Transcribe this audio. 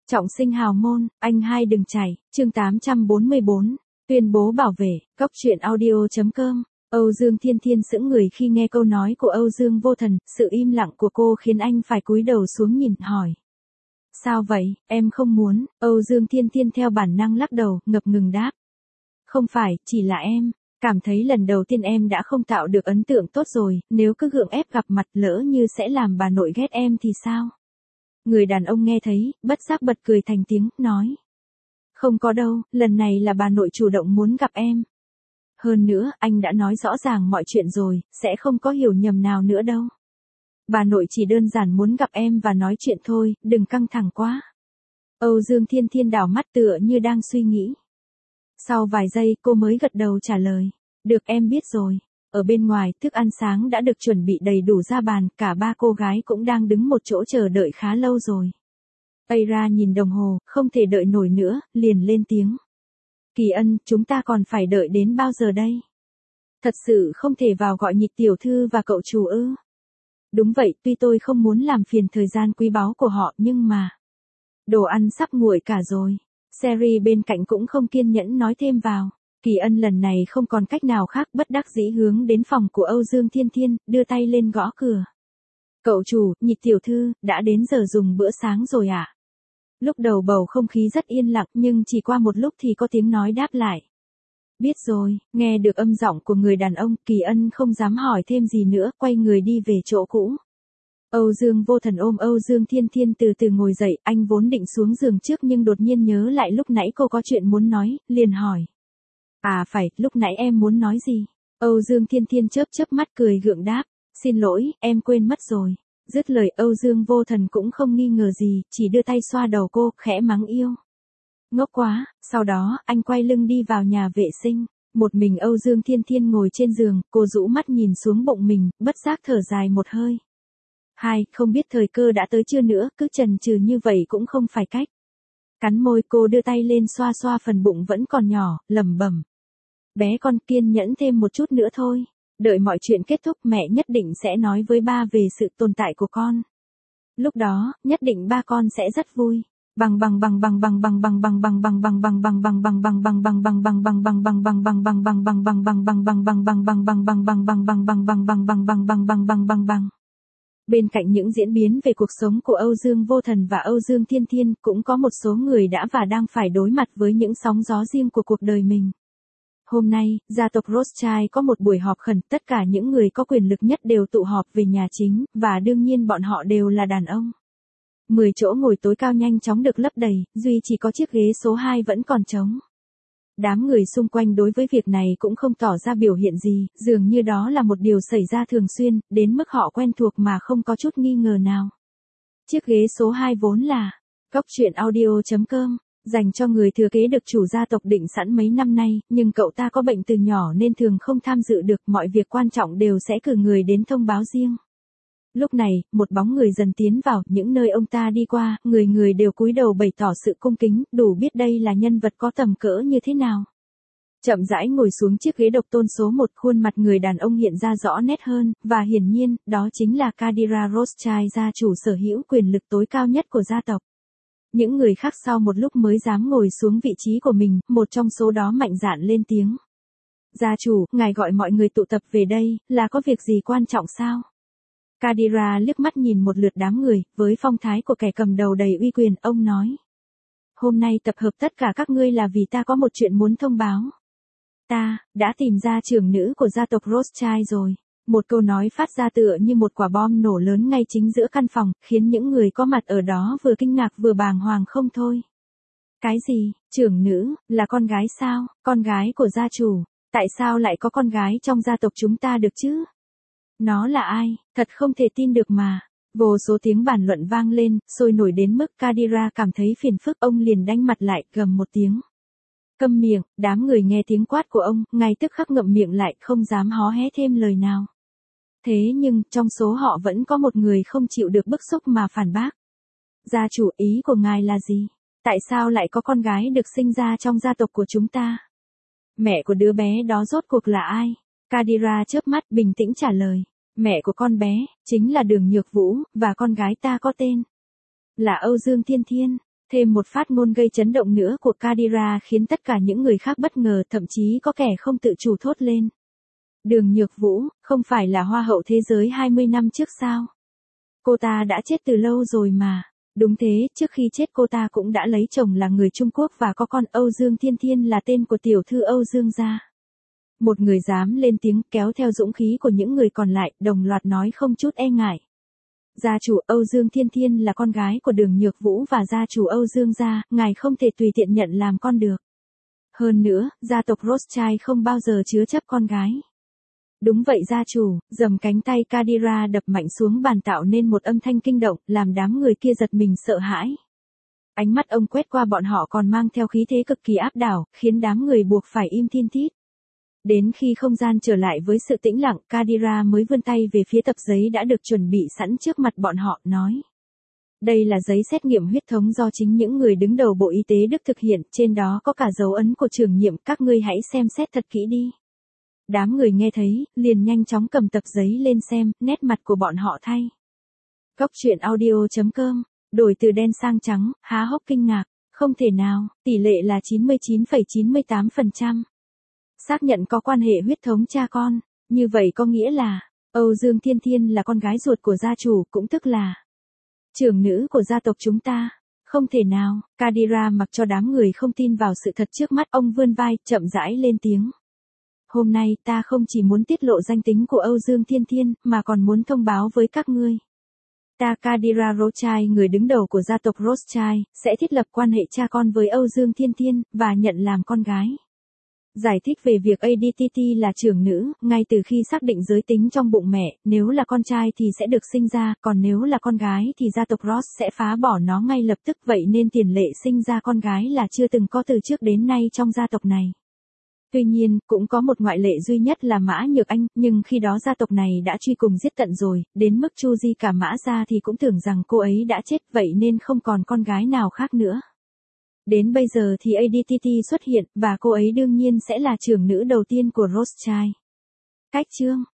Trọng sinh hào môn, anh hai đừng chảy, chương 844, tuyên bố bảo vệ, góc truyện audio.com. Âu Dương Thiên Thiên sững người khi nghe câu nói của Âu Dương Vô Thần, sự im lặng của cô khiến anh phải cúi đầu xuống nhìn, hỏi. Sao vậy, em không muốn, Âu Dương Thiên Thiên theo bản năng lắc đầu, ngập ngừng đáp. Không phải, chỉ là em, cảm thấy lần đầu tiên em đã không tạo được ấn tượng tốt rồi, nếu cứ gượng ép gặp mặt lỡ như sẽ làm bà nội ghét em thì sao? Người đàn ông nghe thấy, bất giác bật cười thành tiếng, nói. Không có đâu, lần này là bà nội chủ động muốn gặp em. Hơn nữa, anh đã nói rõ ràng mọi chuyện rồi, sẽ không có hiểu nhầm nào nữa đâu. Bà nội chỉ đơn giản muốn gặp em và nói chuyện thôi, đừng căng thẳng quá. Âu Dương Thiên Thiên đảo mắt tựa như đang suy nghĩ. Sau vài giây cô mới gật đầu trả lời. Được, em biết rồi. Ở bên ngoài, thức ăn sáng đã được chuẩn bị đầy đủ ra bàn, cả ba cô gái cũng đang đứng một chỗ chờ đợi khá lâu rồi. Aira nhìn đồng hồ, không thể đợi nổi nữa, liền lên tiếng. Kỳ Ân, chúng ta còn phải đợi đến bao giờ đây? Thật sự không thể vào gọi Nhịch tiểu thư và cậu chủ ư? Đúng vậy, tuy tôi không muốn làm phiền thời gian quý báu của họ, nhưng mà... Đồ ăn sắp nguội cả rồi. Sherry bên cạnh cũng không kiên nhẫn nói thêm vào. Kỳ Ân lần này không còn cách nào khác, bất đắc dĩ hướng đến phòng của Âu Dương Thiên Thiên, đưa tay lên gõ cửa. Cậu chủ, Nhịch tiểu thư, đã đến giờ dùng bữa sáng rồi ạ? Lúc đầu bầu không khí rất yên lặng, nhưng chỉ qua một lúc thì có tiếng nói đáp lại. Biết rồi, nghe được âm giọng của người đàn ông, Kỳ Ân không dám hỏi thêm gì nữa, quay người đi về chỗ cũ. Âu Dương Vô Thần ôm Âu Dương Thiên Thiên từ từ ngồi dậy, anh vốn định xuống giường trước nhưng đột nhiên nhớ lại lúc nãy cô có chuyện muốn nói, liền hỏi. À phải, lúc nãy em muốn nói gì? Âu Dương Thiên Thiên chớp chớp mắt cười gượng đáp. Xin lỗi, em quên mất rồi. Dứt lời Âu Dương Vô Thần cũng không nghi ngờ gì, chỉ đưa tay xoa đầu cô, khẽ mắng yêu. Ngốc quá, sau đó, anh quay lưng đi vào nhà vệ sinh. Một mình Âu Dương Thiên Thiên ngồi trên giường, cô rũ mắt nhìn xuống bụng mình, bất giác thở dài một hơi. Không biết thời cơ đã tới chưa nữa, cứ chần chừ như vậy cũng không phải cách. Cắn môi cô đưa tay lên xoa xoa phần bụng vẫn còn nhỏ, lẩm bẩm. Bé con kiên nhẫn thêm một chút nữa thôi. Đợi mọi chuyện kết thúc mẹ nhất định sẽ nói với ba về sự tồn tại của con. Lúc đó, nhất định ba con sẽ rất vui. Bên cạnh những diễn biến về cuộc sống của Âu Dương Vô Thần và Âu Dương Thiên Thiên, cũng có một số người đã và đang phải đối mặt với những sóng gió riêng của cuộc đời mình. Hôm nay, gia tộc Rothschild có một buổi họp khẩn, tất cả những người có quyền lực nhất đều tụ họp về nhà chính, và đương nhiên bọn họ đều là đàn ông. 10 chỗ ngồi tối cao nhanh chóng được lấp đầy, duy chỉ có chiếc ghế số 2 vẫn còn trống. Đám người xung quanh đối với việc này cũng không tỏ ra biểu hiện gì, dường như đó là một điều xảy ra thường xuyên, đến mức họ quen thuộc mà không có chút nghi ngờ nào. Chiếc ghế số 2 vốn là góc truyện audio.com, dành cho người thừa kế được chủ gia tộc định sẵn mấy năm nay, nhưng cậu ta có bệnh từ nhỏ nên thường không tham dự được, mọi việc quan trọng đều sẽ cử người đến thông báo riêng. Lúc này, một bóng người dần tiến vào, những nơi ông ta đi qua, người người đều cúi đầu bày tỏ sự cung kính, đủ biết đây là nhân vật có tầm cỡ như thế nào. Chậm rãi ngồi xuống chiếc ghế độc tôn số 1, khuôn mặt người đàn ông hiện ra rõ nét hơn, và hiển nhiên, đó chính là Kadira Rothschild, gia chủ sở hữu quyền lực tối cao nhất của gia tộc. Những người khác sau một lúc mới dám ngồi xuống vị trí của mình, một trong số đó mạnh dạn lên tiếng. Gia chủ, ngài gọi mọi người tụ tập về đây, là có việc gì quan trọng sao? Kadira liếc mắt nhìn một lượt đám người, với phong thái của kẻ cầm đầu đầy uy quyền, ông nói. Hôm nay tập hợp tất cả các ngươi là vì ta có một chuyện muốn thông báo. Ta, đã tìm ra trưởng nữ của gia tộc Rothschild rồi. Một câu nói phát ra tựa như một quả bom nổ lớn ngay chính giữa căn phòng, khiến những người có mặt ở đó vừa kinh ngạc vừa bàng hoàng không thôi. Cái gì, trưởng nữ, là con gái sao, con gái của gia chủ, tại sao lại có con gái trong gia tộc chúng ta được chứ? Nó là ai, thật không thể tin được mà. Vô số tiếng bàn luận vang lên, sôi nổi đến mức Kadira cảm thấy phiền phức, ông liền đanh mặt lại, gầm một tiếng. Câm miệng, đám người nghe tiếng quát của ông, ngay tức khắc ngậm miệng lại, không dám hó hé thêm lời nào. Thế nhưng, trong số họ vẫn có một người không chịu được bức xúc mà phản bác. Gia chủ, ý của ngài là gì? Tại sao lại có con gái được sinh ra trong gia tộc của chúng ta? Mẹ của đứa bé đó rốt cuộc là ai? Kadira chớp mắt bình tĩnh trả lời. Mẹ của con bé, chính là Đường Nhược Vũ, và con gái ta có tên là Âu Dương Thiên Thiên. Thêm một phát ngôn gây chấn động nữa của Khadira khiến tất cả những người khác bất ngờ, thậm chí có kẻ không tự chủ thốt lên. Đường Nhược Vũ, không phải là Hoa hậu thế giới 20 năm trước sao? Cô ta đã chết từ lâu rồi mà. Đúng thế, trước khi chết cô ta cũng đã lấy chồng là người Trung Quốc và có con. Âu Dương Thiên Thiên là tên của tiểu thư Âu Dương gia. Một người dám lên tiếng kéo theo dũng khí của những người còn lại, đồng loạt nói không chút e ngại. Gia chủ Âu Dương Thiên Thiên là con gái của Đường Nhược Vũ và gia chủ Âu Dương gia, ngài không thể tùy tiện nhận làm con được. Hơn nữa, gia tộc Rothschild không bao giờ chứa chấp con gái. Đúng vậy gia chủ, giầm cánh tay Khadira đập mạnh xuống bàn tạo nên một âm thanh kinh động, làm đám người kia giật mình sợ hãi. Ánh mắt ông quét qua bọn họ còn mang theo khí thế cực kỳ áp đảo, khiến đám người buộc phải im thiên thít. Đến khi không gian trở lại với sự tĩnh lặng, Khadira mới vươn tay về phía tập giấy đã được chuẩn bị sẵn trước mặt bọn họ, nói. Đây là giấy xét nghiệm huyết thống do chính những người đứng đầu Bộ Y tế Đức thực hiện, trên đó có cả dấu ấn của trưởng nhiệm, các ngươi hãy xem xét thật kỹ đi. Đám người nghe thấy, liền nhanh chóng cầm tập giấy lên xem, nét mặt của bọn họ thay. Góc truyện audio.com, đổi từ đen sang trắng, há hốc kinh ngạc, không thể nào, tỷ lệ là 99,98%. Xác nhận có quan hệ huyết thống cha con, như vậy có nghĩa là, Âu Dương Thiên Thiên là con gái ruột của gia chủ, cũng tức là trưởng nữ của gia tộc chúng ta. Không thể nào, Khadira mặc cho đám người không tin vào sự thật trước mắt, ông vươn vai, chậm rãi lên tiếng. Hôm nay ta không chỉ muốn tiết lộ danh tính của Âu Dương Thiên Thiên, mà còn muốn thông báo với các ngươi. Ta Khadira Rothschild, người đứng đầu của gia tộc Rothschild, sẽ thiết lập quan hệ cha con với Âu Dương Thiên Thiên, và nhận làm con gái. Giải thích về việc ADTT là trưởng nữ, ngay từ khi xác định giới tính trong bụng mẹ, nếu là con trai thì sẽ được sinh ra, còn nếu là con gái thì gia tộc Roth sẽ phá bỏ nó ngay lập tức, vậy nên tiền lệ sinh ra con gái là chưa từng có từ trước đến nay trong gia tộc này. Tuy nhiên, cũng có một ngoại lệ duy nhất là Mã Nhược Anh, nhưng khi đó gia tộc này đã truy cùng giết tận rồi, đến mức chu di cả Mã gia thì cũng tưởng rằng cô ấy đã chết, vậy nên không còn con gái nào khác nữa. Đến bây giờ thì ADTT xuất hiện, và cô ấy đương nhiên sẽ là trưởng nữ đầu tiên của Rothschild. Cách chương